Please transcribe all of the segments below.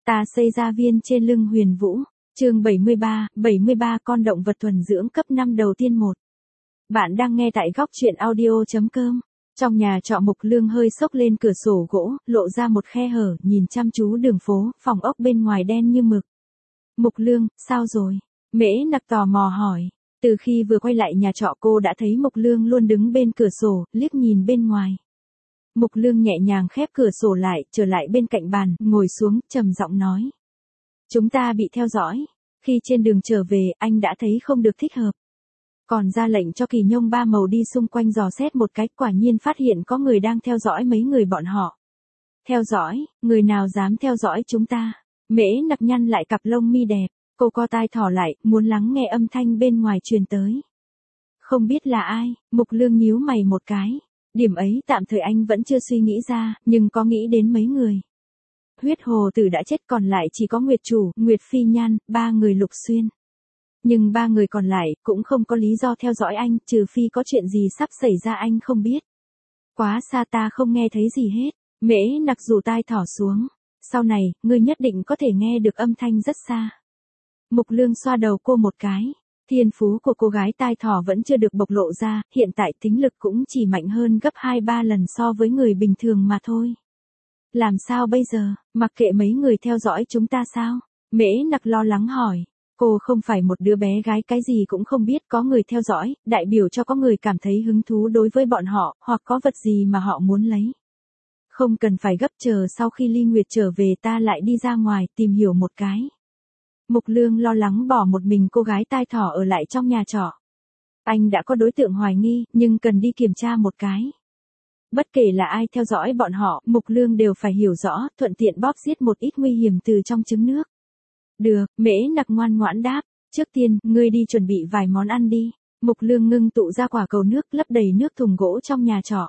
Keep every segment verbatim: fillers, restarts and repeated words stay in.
Ta xây ra viên trên lưng Huyền Vũ, chương bảy mươi ba, bảy mươi ba con động vật thuần dưỡng cấp năm đầu tiên một. Bạn đang nghe tại góc truyện audio chấm com. Trong nhà trọ Mục Lương hơi xốc lên cửa sổ gỗ, lộ ra một khe hở, nhìn chăm chú đường phố, phòng ốc bên ngoài đen như mực. Mục Lương, sao rồi? Mễ Nặc tò mò hỏi. Từ khi vừa quay lại nhà trọ cô đã thấy Mục Lương luôn đứng bên cửa sổ, liếc nhìn bên ngoài. Mục Lương nhẹ nhàng khép cửa sổ lại, trở lại bên cạnh bàn, ngồi xuống, trầm giọng nói. Chúng ta bị theo dõi. Khi trên đường trở về, anh đã thấy không được thích hợp. Còn ra lệnh cho Kỳ Nhông ba màu đi xung quanh dò xét một cách, quả nhiên phát hiện có người đang theo dõi mấy người bọn họ. Theo dõi, người nào dám theo dõi chúng ta? Mễ Nặc nhăn lại cặp lông mi đẹp, cô co tai thỏ lại, muốn lắng nghe âm thanh bên ngoài truyền tới. Không biết là ai, Mục Lương nhíu mày một cái. Điểm ấy tạm thời anh vẫn chưa suy nghĩ ra, nhưng có nghĩ đến mấy người. Huyết hồ tử đã chết, còn lại chỉ có Nguyệt Chủ, Nguyệt Phi Nhan, ba người Lục Xuyên. Nhưng ba người còn lại cũng không có lý do theo dõi anh, trừ phi có chuyện gì sắp xảy ra anh không biết. Quá xa ta không nghe thấy gì hết. Mễ Nặc rủ tai thỏ xuống. Sau này, ngươi nhất định có thể nghe được âm thanh rất xa. Mục Lương xoa đầu cô một cái. Thiên phú của cô gái tai thỏ vẫn chưa được bộc lộ ra, hiện tại tính lực cũng chỉ mạnh hơn gấp hai ba lần so với người bình thường mà thôi. Làm sao bây giờ, mặc kệ mấy người theo dõi chúng ta sao? Mễ Nặc lo lắng hỏi. Cô không phải một đứa bé gái cái gì cũng không biết, có người theo dõi, đại biểu cho có người cảm thấy hứng thú đối với bọn họ, hoặc có vật gì mà họ muốn lấy. Không cần phải gấp, chờ sau khi Ly Nguyệt trở về ta lại đi ra ngoài tìm hiểu một cái. Mục Lương lo lắng bỏ một mình cô gái tai thỏ ở lại trong nhà trọ. Anh đã có đối tượng hoài nghi, nhưng cần đi kiểm tra một cái. Bất kể là ai theo dõi bọn họ, Mục Lương đều phải hiểu rõ, thuận tiện bóp giết một ít nguy hiểm từ trong trứng nước. Được, Mễ Nặc ngoan ngoãn đáp. Trước tiên, ngươi đi chuẩn bị vài món ăn đi. Mục Lương ngưng tụ ra quả cầu nước, lấp đầy nước thùng gỗ trong nhà trọ.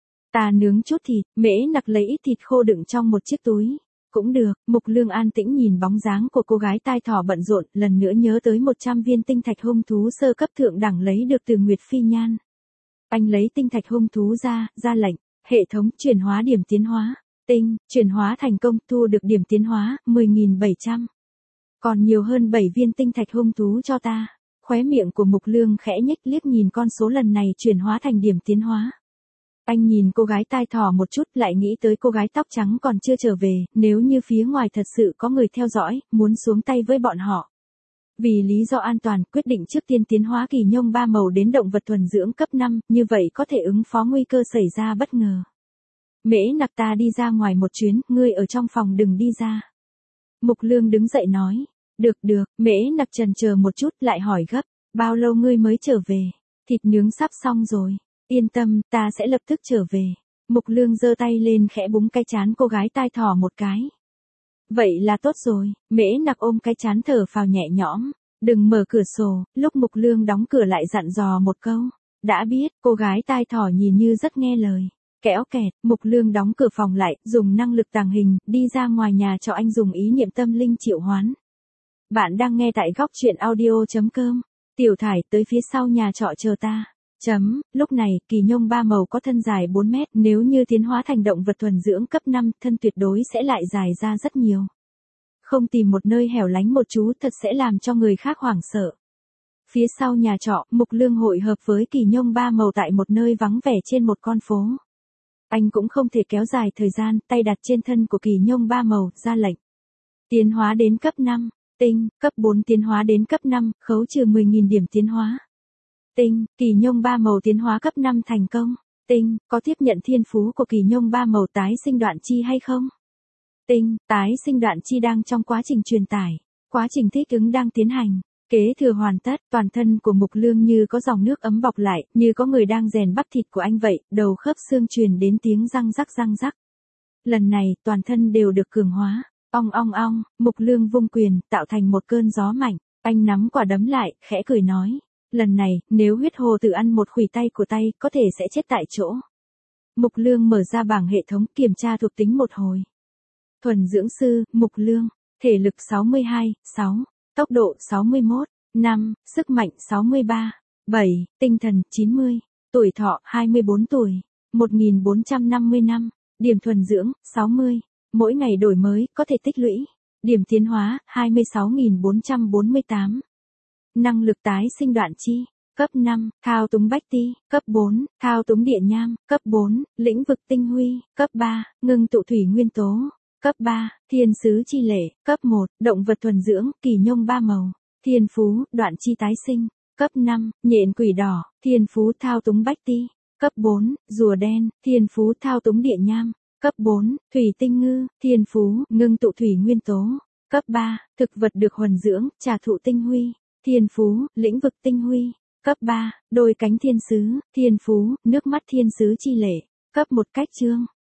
Ta nướng chút thịt. Mễ Nặc lấy ít thịt khô đựng trong một chiếc túi. Cũng được. Mục Lương an tĩnh nhìn bóng dáng của cô gái tai thỏ bận rộn, lần nữa nhớ tới một trăm viên tinh thạch hung thú sơ cấp thượng đẳng lấy được từ Nguyệt Phi Nhan. Anh lấy tinh thạch hung thú ra, ra lệnh. Hệ thống chuyển hóa điểm tiến hóa. Tinh, chuyển hóa thành công, thu được điểm tiến hóa, mười nghìn bảy trăm. Còn nhiều hơn bảy viên tinh thạch hung thú cho ta. Khóe miệng của Mục Lương khẽ nhếch, liếc nhìn con số lần này chuyển hóa thành điểm tiến hóa. Anh nhìn cô gái tai thỏ một chút, lại nghĩ tới cô gái tóc trắng còn chưa trở về, nếu như phía ngoài thật sự có người theo dõi, muốn xuống tay với bọn họ. Vì lý do an toàn, quyết định trước tiên tiến hóa Kỳ Nhông ba màu đến động vật thuần dưỡng cấp năm, như vậy có thể ứng phó nguy cơ xảy ra bất ngờ. Mễ Nặc, ta đi ra ngoài một chuyến, ngươi ở trong phòng đừng đi ra. Mục Lương đứng dậy nói. Được được, Mễ Nặc chần chờ một chút lại hỏi gấp. Bao lâu ngươi mới trở về? Thịt nướng sắp xong rồi. Yên tâm, ta sẽ lập tức trở về. Mục Lương giơ tay lên khẽ búng cái trán cô gái tai thỏ một cái. Vậy là tốt rồi. Mễ Nặc ôm cái trán thở phào nhẹ nhõm. Đừng mở cửa sổ. Lúc Mục Lương đóng cửa lại dặn dò một câu. Đã biết. Cô gái tai thỏ nhìn như rất nghe lời. Kéo kẹt, Mục Lương đóng cửa phòng lại, dùng năng lực tàng hình, đi ra ngoài nhà cho anh dùng ý niệm tâm linh triệu hoán. Bạn đang nghe tại góc truyện audio chấm com. Tiểu Thải, tới phía sau nhà trọ chờ ta. Chấm, lúc này, Kỳ Nhông ba màu có thân dài bốn mét, nếu như tiến hóa thành động vật thuần dưỡng cấp năm, thân tuyệt đối sẽ lại dài ra rất nhiều. Không tìm một nơi hẻo lánh một chú thật sẽ làm cho người khác hoảng sợ. Phía sau nhà trọ, Mục Lương hội hợp với Kỳ Nhông ba màu tại một nơi vắng vẻ trên một con phố. Anh cũng không thể kéo dài thời gian, tay đặt trên thân của Kỳ Nhông ba màu, ra lệnh. Tiến hóa đến cấp năm. Tinh, cấp bốn tiến hóa đến cấp năm, khấu trừ mười nghìn điểm tiến hóa. Tinh, Kỳ Nhông ba màu tiến hóa cấp năm thành công. Tinh, có tiếp nhận thiên phú của Kỳ Nhông ba màu tái sinh đoạn chi hay không? Tinh, tái sinh đoạn chi đang trong quá trình truyền tải. Quá trình thích ứng đang tiến hành. Kế thừa hoàn tất, toàn thân của Mục Lương như có dòng nước ấm bọc lại, như có người đang rèn bắp thịt của anh vậy, đầu khớp xương truyền đến tiếng răng rắc răng rắc. Lần này, toàn thân đều được cường hóa. Ong ong ong, Mục Lương vung quyền, tạo thành một cơn gió mạnh. Anh nắm quả đấm lại, khẽ cười nói. Lần này, nếu huyết hồ tử ăn một khuỷu tay của tay, có thể sẽ chết tại chỗ. Mục Lương mở ra bảng hệ thống kiểm tra thuộc tính một hồi. Thuần dưỡng sư, Mục Lương. Thể lực sáu mươi hai, sáu. Tốc độ sáu mươi mốt, năm. Sức mạnh sáu mươi ba, bảy. Tinh thần chín mươi. Tuổi thọ hai mươi bốn tuổi. một nghìn bốn trăm năm mươi năm. Điểm thuần dưỡng sáu mươi. Mỗi ngày đổi mới, có thể tích lũy. Điểm tiến hóa, hai mươi sáu nghìn bốn trăm bốn mươi tám. Năng lực tái sinh đoạn chi, cấp năm, thao túng bách ti, cấp bốn, thao túng địa nham, cấp bốn, lĩnh vực tinh huy, cấp ba, ngưng tụ thủy nguyên tố, cấp ba, thiên sứ chi lệ, cấp một, động vật thuần dưỡng, kỳ nhông ba màu, thiên phú, đoạn chi tái sinh, cấp năm, nhện quỷ đỏ, thiên phú thao túng bách ti, cấp bốn, rùa đen, thiên phú thao túng địa nham, cấp bốn, thủy tinh ngư, thiên phú, ngưng tụ thủy nguyên tố, cấp ba, thực vật được huần dưỡng, trà thụ tinh huy, thiên phú, lĩnh vực tinh huy, cấp ba, đôi cánh thiên sứ, thiên phú, nước mắt thiên sứ chi lệ, cấp một cách chương.